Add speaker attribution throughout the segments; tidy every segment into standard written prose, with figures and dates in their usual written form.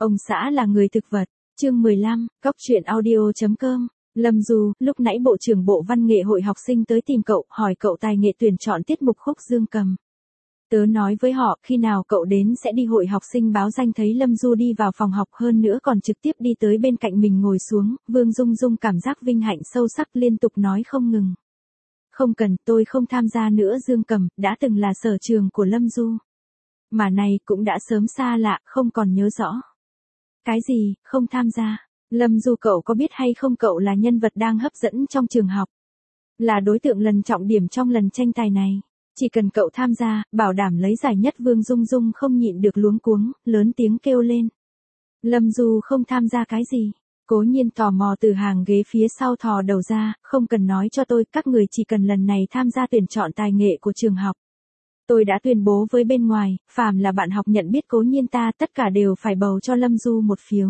Speaker 1: Ông xã là người thực vật. Chương 15, Góc truyện audio.com. Lâm Du, lúc nãy Bộ trưởng Bộ Văn nghệ Hội học sinh tới tìm cậu, hỏi cậu tài nghệ tuyển chọn tiết mục khúc dương cầm. Tớ nói với họ, khi nào cậu đến sẽ đi hội học sinh báo danh. Thấy Lâm Du đi vào phòng học, hơn nữa còn trực tiếp đi tới bên cạnh mình ngồi xuống, Vương Dung Dung cảm giác vinh hạnh sâu sắc, liên tục nói không ngừng. Không cần, tôi không tham gia nữa. Dương cầm, đã từng là sở trường của Lâm Du. Mà này, cũng đã sớm xa lạ, không còn nhớ rõ. Cái gì, không tham gia? Lâm Du, cậu có biết hay không, cậu là nhân vật đang hấp dẫn trong trường học. Là đối tượng lần trọng điểm trong lần tranh tài này. Chỉ cần cậu tham gia, bảo đảm lấy giải nhất. Vương Dung Dung không nhịn được luống cuống, lớn tiếng kêu lên. Lâm Du không tham gia cái gì? Cố Nhiên tò mò từ hàng ghế phía sau thò đầu ra, không cần nói cho tôi, các người chỉ cần lần này tham gia tuyển chọn tài nghệ của trường học. Tôi đã tuyên bố với bên ngoài, phàm là bạn học nhận biết Cố Nhiên ta, tất cả đều phải bầu cho Lâm Du một phiếu.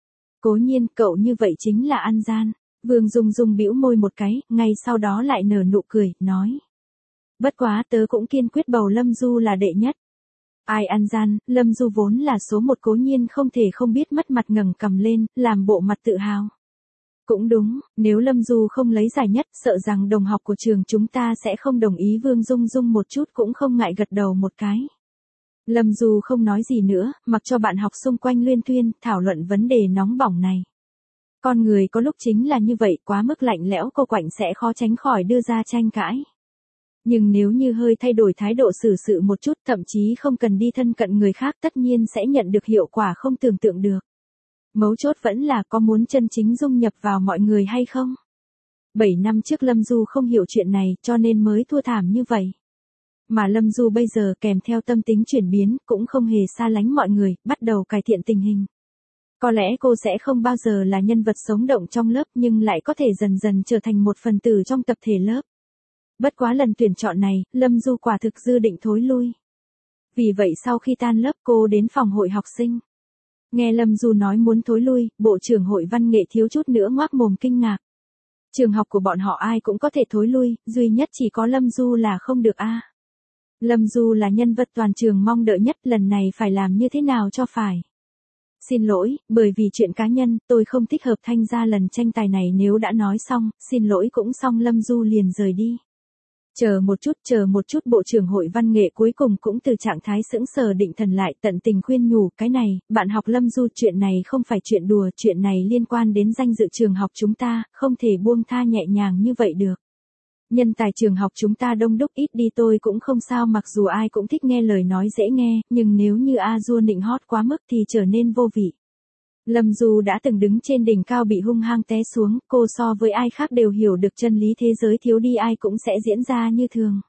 Speaker 1: Cố Nhiên, cậu như vậy chính là ăn gian. Vương Dung Dung bĩu môi một cái, ngay sau đó lại nở nụ cười, nói. Bất quá tớ cũng kiên quyết bầu Lâm Du là đệ nhất. Ai ăn gian, Lâm Du vốn là số một. Cố Nhiên không thể không biết mất mặt, ngẩng cằm lên, làm bộ mặt tự hào. Cũng đúng, nếu Lâm Du không lấy giải nhất, sợ rằng đồng học của trường chúng ta sẽ không đồng ý. Vương Dung Dung một chút cũng không ngại gật đầu một cái. Lâm Du không nói gì nữa, mặc cho bạn học xung quanh luyên thuyên, thảo luận vấn đề nóng bỏng này. Con người có lúc chính là như vậy, quá mức lạnh lẽo cô quạnh sẽ khó tránh khỏi đưa ra tranh cãi. Nhưng nếu như hơi thay đổi thái độ xử sự một chút, thậm chí không cần đi thân cận người khác, tất nhiên sẽ nhận được hiệu quả không tưởng tượng được. Mấu chốt vẫn là có muốn chân chính dung nhập vào mọi người hay không. 7 năm trước Lâm Du không hiểu chuyện này, cho nên mới thua thảm như vậy. Mà Lâm Du bây giờ kèm theo tâm tính chuyển biến, cũng không hề xa lánh mọi người, bắt đầu cải thiện tình hình. Có lẽ cô sẽ không bao giờ là nhân vật sống động trong lớp, nhưng lại có thể dần dần trở thành một phần tử trong tập thể lớp. Bất quá lần tuyển chọn này, Lâm Du quả thực dự định thối lui. Vì vậy sau khi tan lớp, cô đến phòng hội học sinh. Nghe Lâm Du nói muốn thối lui, Bộ trưởng Hội Văn nghệ thiếu chút nữa ngoác mồm kinh ngạc. Trường học của bọn họ ai cũng có thể thối lui, duy nhất chỉ có Lâm Du là không được a. Lâm Du là nhân vật toàn trường mong đợi nhất, lần này phải làm như thế nào cho phải. Xin lỗi, bởi vì chuyện cá nhân, tôi không thích hợp tham gia lần tranh tài này. Nếu đã nói xong, xin lỗi cũng xong. Lâm Du liền rời đi. Chờ một chút, Bộ trưởng Hội Văn nghệ cuối cùng cũng từ trạng thái sững sờ định thần lại, tận tình khuyên nhủ, cái này, bạn học Lâm Du, chuyện này không phải chuyện đùa, chuyện này liên quan đến danh dự trường học chúng ta, không thể buông tha nhẹ nhàng như vậy được. Nhân tài trường học chúng ta đông đúc, ít đi tôi cũng không sao, mặc dù ai cũng thích nghe lời nói dễ nghe, nhưng nếu như a dua nịnh hót quá mức thì trở nên vô vị. Lâm Du đã từng đứng trên đỉnh cao bị hung hăng té xuống, cô so với ai khác đều hiểu được chân lý thế giới thiếu đi ai cũng sẽ diễn ra như thường.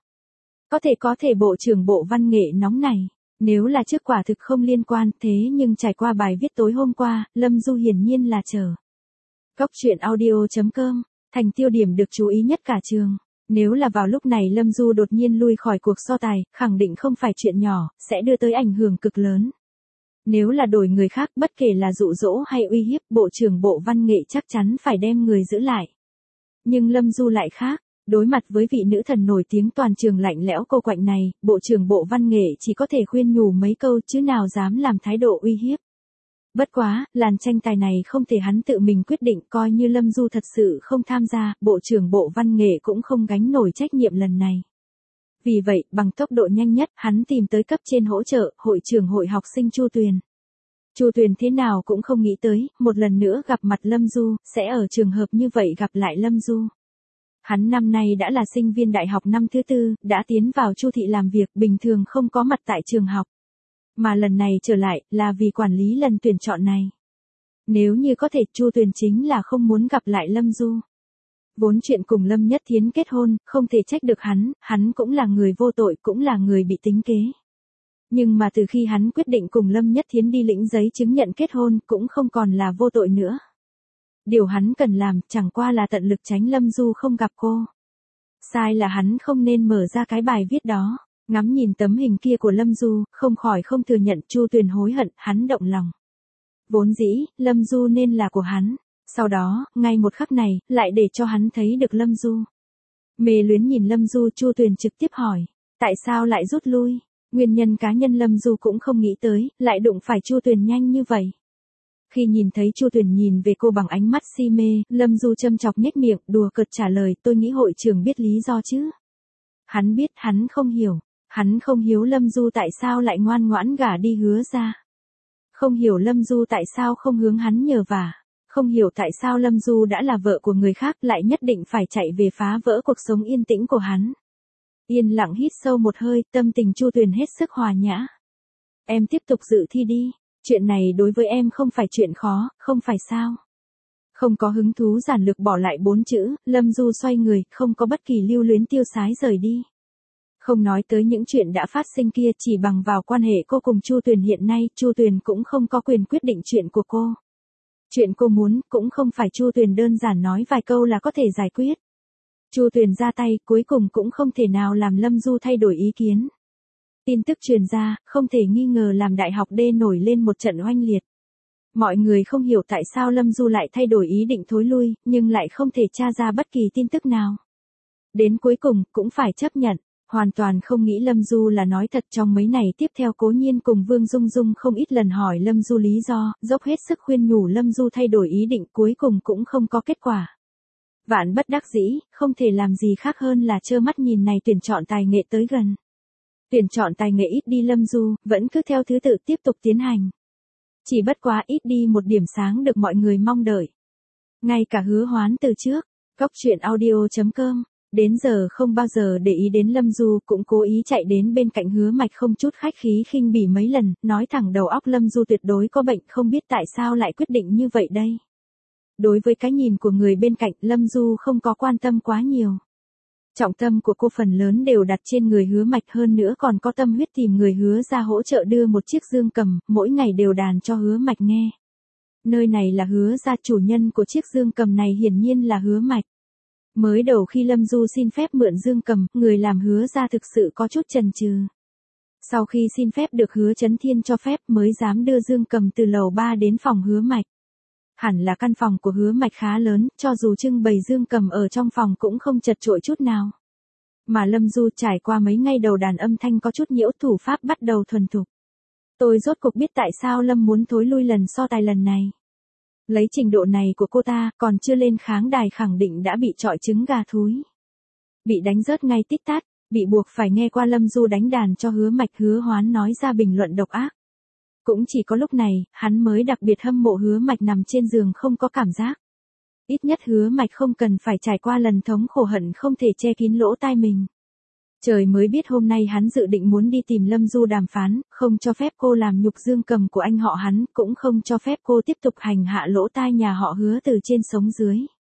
Speaker 1: Có thể Bộ trưởng Bộ Văn nghệ nóng này, nếu là trước quả thực không liên quan, thế nhưng trải qua bài viết tối hôm qua, Lâm Du hiển nhiên là chờ. Góc truyện audio.com, thành tiêu điểm được chú ý nhất cả trường. Nếu là vào lúc này Lâm Du đột nhiên lui khỏi cuộc so tài, khẳng định không phải chuyện nhỏ, sẽ đưa tới ảnh hưởng cực lớn. Nếu là đổi người khác, bất kể là dụ dỗ hay uy hiếp, Bộ trưởng Bộ Văn nghệ chắc chắn phải đem người giữ lại. Nhưng Lâm Du lại khác, đối mặt với vị nữ thần nổi tiếng toàn trường lạnh lẽo cô quạnh này, Bộ trưởng Bộ Văn nghệ chỉ có thể khuyên nhủ mấy câu chứ nào dám làm thái độ uy hiếp. Bất quá, làn tranh tài này không thể hắn tự mình quyết định, coi như Lâm Du thật sự không tham gia, Bộ trưởng Bộ Văn nghệ cũng không gánh nổi trách nhiệm lần này. Vì vậy, bằng tốc độ nhanh nhất, hắn tìm tới cấp trên hỗ trợ, hội trưởng hội học sinh Chu Tuyền. Chu Tuyền thế nào cũng không nghĩ tới, một lần nữa gặp mặt Lâm Du, sẽ ở trường hợp như vậy gặp lại Lâm Du. Hắn năm nay đã là sinh viên đại học năm thứ 4, đã tiến vào Chu thị làm việc, bình thường không có mặt tại trường học. Mà lần này trở lại, là vì quản lý lần tuyển chọn này. Nếu như có thể, Chu Tuyền chính là không muốn gặp lại Lâm Du. Vốn chuyện cùng Lâm Nhất Thiến kết hôn, không thể trách được hắn cũng là người vô tội, cũng là người bị tính kế. Nhưng mà từ khi hắn quyết định cùng Lâm Nhất Thiến đi lĩnh giấy chứng nhận kết hôn, cũng không còn là vô tội nữa. Điều hắn cần làm, chẳng qua là tận lực tránh Lâm Du không gặp cô. Sai là hắn không nên mở ra cái bài viết đó. Ngắm nhìn tấm hình kia của Lâm Du, không khỏi không thừa nhận. Chu Tuyền hối hận, hắn động lòng. Vốn dĩ, Lâm Du nên là của hắn. Sau đó, ngay một khắc này, lại để cho hắn thấy được Lâm Du. Mê luyến nhìn Lâm Du, Chu Tuyền trực tiếp hỏi. Tại sao lại rút lui? Nguyên nhân cá nhân Lâm Du cũng không nghĩ tới, lại đụng phải Chu Tuyền nhanh như vậy. Khi nhìn thấy Chu Tuyền nhìn về cô bằng ánh mắt si mê, Lâm Du châm chọc nhếch miệng, đùa cợt trả lời, tôi nghĩ hội trưởng biết lý do chứ. Hắn biết, hắn không hiểu. Hắn không hiểu Lâm Du tại sao lại ngoan ngoãn gả đi Hứa ra. Không hiểu Lâm Du tại sao không hướng hắn nhờ vả. Không hiểu tại sao Lâm Du đã là vợ của người khác lại nhất định phải chạy về phá vỡ cuộc sống yên tĩnh của hắn. Yên lặng hít sâu một hơi, tâm tình Chu Tuyền hết sức hòa nhã. Em tiếp tục dự thi đi. Chuyện này đối với em không phải chuyện khó, không phải sao. Không có hứng thú giản lược bỏ lại 4 chữ, Lâm Du xoay người, không có bất kỳ lưu luyến tiêu sái rời đi. Không nói tới những chuyện đã phát sinh kia, chỉ bằng vào quan hệ cô cùng Chu Tuyền hiện nay, Chu Tuyền cũng không có quyền quyết định chuyện của cô. Chuyện cô muốn, cũng không phải Chu Tuyền đơn giản nói vài câu là có thể giải quyết. Chu Tuyền ra tay, cuối cùng cũng không thể nào làm Lâm Du thay đổi ý kiến. Tin tức truyền ra, không thể nghi ngờ làm Đại học D nổi lên một trận oanh liệt. Mọi người không hiểu tại sao Lâm Du lại thay đổi ý định thối lui, nhưng lại không thể tra ra bất kỳ tin tức nào. Đến cuối cùng, cũng phải chấp nhận. Hoàn toàn không nghĩ Lâm Du là nói thật. Trong mấy ngày tiếp theo Cố Nhiên cùng Vương Dung Dung không ít lần hỏi Lâm Du lý do, dốc hết sức khuyên nhủ Lâm Du thay đổi ý định, cuối cùng cũng không có kết quả. Vạn bất đắc dĩ, không thể làm gì khác hơn là trơ mắt nhìn này tuyển chọn tài nghệ tới gần. Tuyển chọn tài nghệ ít đi, Lâm Du vẫn cứ theo thứ tự tiếp tục tiến hành. Chỉ bất quá ít đi một điểm sáng được mọi người mong đợi. Ngay cả Hứa Hoán từ trước, góc truyện audio.com, đến giờ không bao giờ để ý đến Lâm Du cũng cố ý chạy đến bên cạnh Hứa Mạch không chút khách khí khinh bỉ mấy lần, nói thẳng đầu óc Lâm Du tuyệt đối có bệnh, không biết tại sao lại quyết định như vậy đây. Đối với cái nhìn của người bên cạnh, Lâm Du không có quan tâm quá nhiều. Trọng tâm của cô phần lớn đều đặt trên người Hứa Mạch, hơn nữa còn có tâm huyết tìm người Hứa ra hỗ trợ đưa một chiếc dương cầm, mỗi ngày đều đàn cho Hứa Mạch nghe. Nơi này là Hứa ra, chủ nhân của chiếc dương cầm này hiển nhiên là Hứa Mạch. Mới đầu khi Lâm Du xin phép mượn dương cầm, người làm Hứa ra thực sự có chút chần chừ. Sau khi xin phép được Hứa Chấn Thiên cho phép mới dám đưa dương cầm từ lầu 3 đến phòng Hứa Mạch. Hẳn là căn phòng của Hứa Mạch khá lớn, cho dù trưng bày dương cầm ở trong phòng cũng không chật chội chút nào. Mà Lâm Du trải qua mấy ngày đầu đàn âm thanh có chút nhiễu, thủ pháp bắt đầu thuần thục. Tôi rốt cuộc biết tại sao Lâm muốn thối lui lần so tài lần này. Lấy trình độ này của cô ta, còn chưa lên kháng đài khẳng định đã bị trọi trứng gà thúi. Bị đánh rớt ngay tít tát, bị buộc phải nghe qua Lâm Du đánh đàn cho Hứa Mạch. Hứa Hoán nói ra bình luận độc ác. Cũng chỉ có lúc này, hắn mới đặc biệt hâm mộ Hứa Mạch nằm trên giường không có cảm giác. Ít nhất Hứa Mạch không cần phải trải qua lần thống khổ hận không thể che kín lỗ tai mình. Trời mới biết hôm nay hắn dự định muốn đi tìm Lâm Du đàm phán, không cho phép cô làm nhục dương cầm của anh họ hắn, cũng không cho phép cô tiếp tục hành hạ lỗ tai nhà họ Hứa từ trên sống dưới.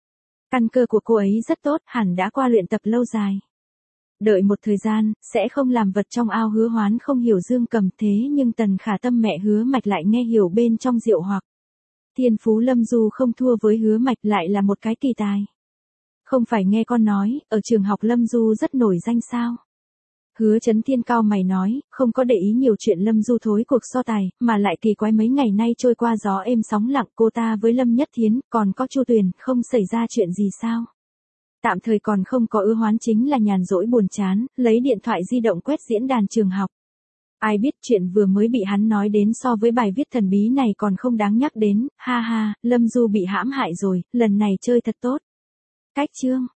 Speaker 1: Căn cơ của cô ấy rất tốt, hẳn đã qua luyện tập lâu dài. Đợi một thời gian, sẽ không làm vật trong ao. Hứa Hoán không hiểu dương cầm, thế nhưng Tần Khả Tâm mẹ Hứa Mạch lại nghe hiểu bên trong diệu hoặc. Thiên phú Lâm Du không thua với Hứa Mạch, lại là một cái kỳ tài. Không phải nghe con nói, ở trường học Lâm Du rất nổi danh sao? Hứa Chấn Thiên cao mày nói, không có để ý nhiều chuyện Lâm Du thối cuộc so tài, mà lại kỳ quái mấy ngày nay trôi qua gió êm sóng lặng, cô ta với Lâm Nhất Thiến, còn có Chu Tuyền, không xảy ra chuyện gì sao? Tạm thời còn không có. Hứa Hoán chính là nhàn rỗi buồn chán, lấy điện thoại di động quét diễn đàn trường học. Ai biết chuyện vừa mới bị hắn nói đến so với bài viết thần bí này còn không đáng nhắc đến, ha ha, Lâm Du bị hãm hại rồi, lần này chơi thật tốt. Cách chương